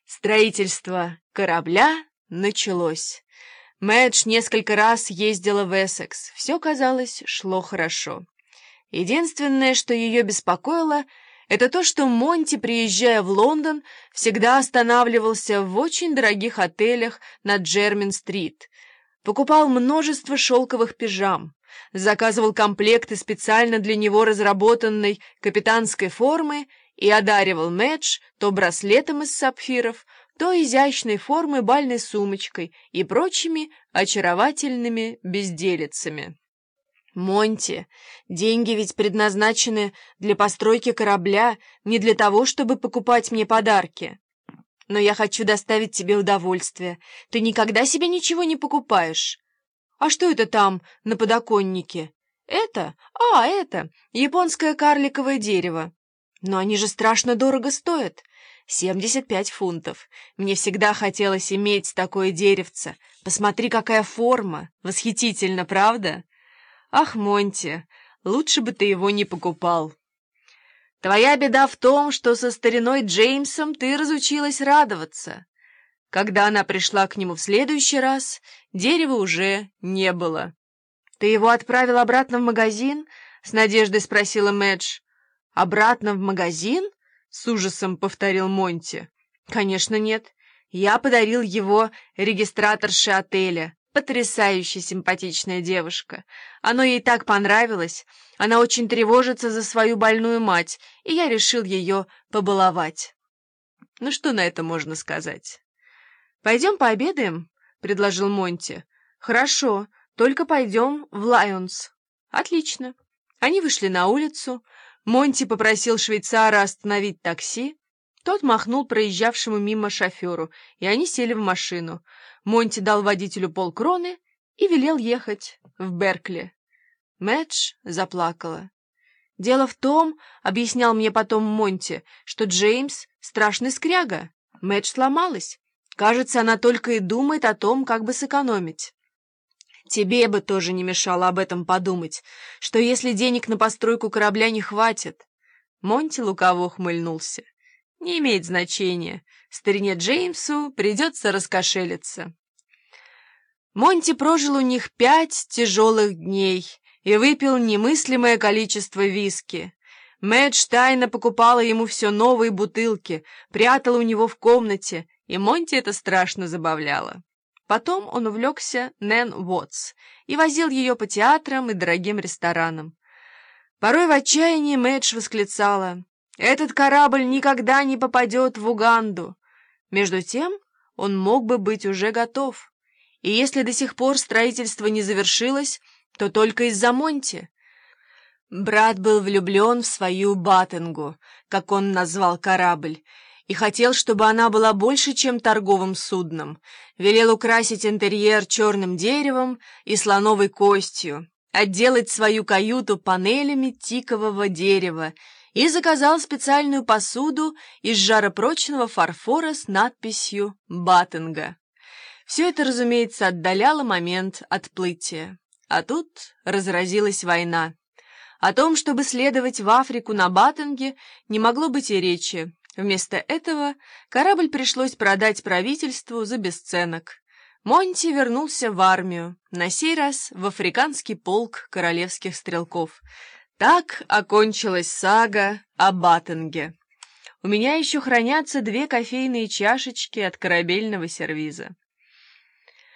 Строительство корабля началось. Мэдж несколько раз ездила в Эссекс. Все, казалось, шло хорошо. Единственное, что ее беспокоило, это то, что Монти, приезжая в Лондон, всегда останавливался в очень дорогих отелях на Джермин-стрит, покупал множество шелковых пижам, заказывал комплекты специально для него разработанной капитанской формы и одаривал Мэдж то браслетом из сапфиров, то изящной формы бальной сумочкой и прочими очаровательными безделицами. «Монти, деньги ведь предназначены для постройки корабля, не для того, чтобы покупать мне подарки. Но я хочу доставить тебе удовольствие. Ты никогда себе ничего не покупаешь. А что это там на подоконнике? Это? Это японское карликовое дерево. Но они же страшно дорого стоят. 75 фунтов. Мне всегда хотелось иметь такое деревце. Посмотри, какая форма. Восхитительно, правда? Ах, Монти, лучше бы ты его не покупал. Твоя беда в том, что со стариной Джеймсом ты разучилась радоваться. Когда она пришла к нему в следующий раз, дерева уже не было. «Ты его отправил обратно в магазин?» — с надеждой спросила Мэдж. «Обратно в магазин?» — с ужасом повторил Монти. «Конечно нет. Я подарил его регистраторше отеля. Потрясающе симпатичная девушка. Оно ей так понравилось. Она очень тревожится за свою больную мать, и я решил ее побаловать». Ну что на это можно сказать? «Пойдем пообедаем?» — предложил Монти. «Хорошо, только пойдем в Лайонс». «Отлично». Они вышли на улицу. Монти попросил швейцара остановить такси. Тот махнул проезжавшему мимо шоферу, и они сели в машину. Монти дал водителю полкроны и велел ехать в Беркли. Мэдж заплакала. «Дело в том, — объяснял мне потом Монти, — что Джеймс — страшный скряга. Мэдж сломалась. Кажется, она только и думает о том, как бы сэкономить. Тебе бы тоже не мешало об этом подумать, что если денег на постройку корабля не хватит...» Монти лукаво ухмыльнулся. «Не имеет значения. Старине Джеймсу придется раскошелиться». Монти прожил у них 5 тяжелых дней и выпил немыслимое количество виски. Мэдж тайно покупала ему все новые бутылки, прятала у него в комнате, и Монти это страшно забавляло. Потом он увлекся Нэн Уотс и возил ее по театрам и дорогим ресторанам. Порой в отчаянии Мэдж восклицала: «Этот корабль никогда не попадет в Уганду». Между тем он мог бы быть уже готов. И если до сих пор строительство не завершилось, то только из-за Монти. Брат был влюблен в свою Баттенгу, как он назвал корабль, и хотел, чтобы она была больше, чем торговым судном. Велел украсить интерьер черным деревом и слоновой костью, отделать свою каюту панелями тикового дерева и заказал специальную посуду из жаропрочного фарфора с надписью «Баттенга». Все это, разумеется, отдаляло момент отплытия. А тут разразилась война. О том, чтобы следовать в Африку на Баттенге, не могло быть и речи. Вместо этого корабль пришлось продать правительству за бесценок. Монти вернулся в армию, на сей раз в африканский полк королевских стрелков. Так окончилась сага о Баттенге. У меня еще хранятся 2 кофейные чашечки от корабельного сервиза.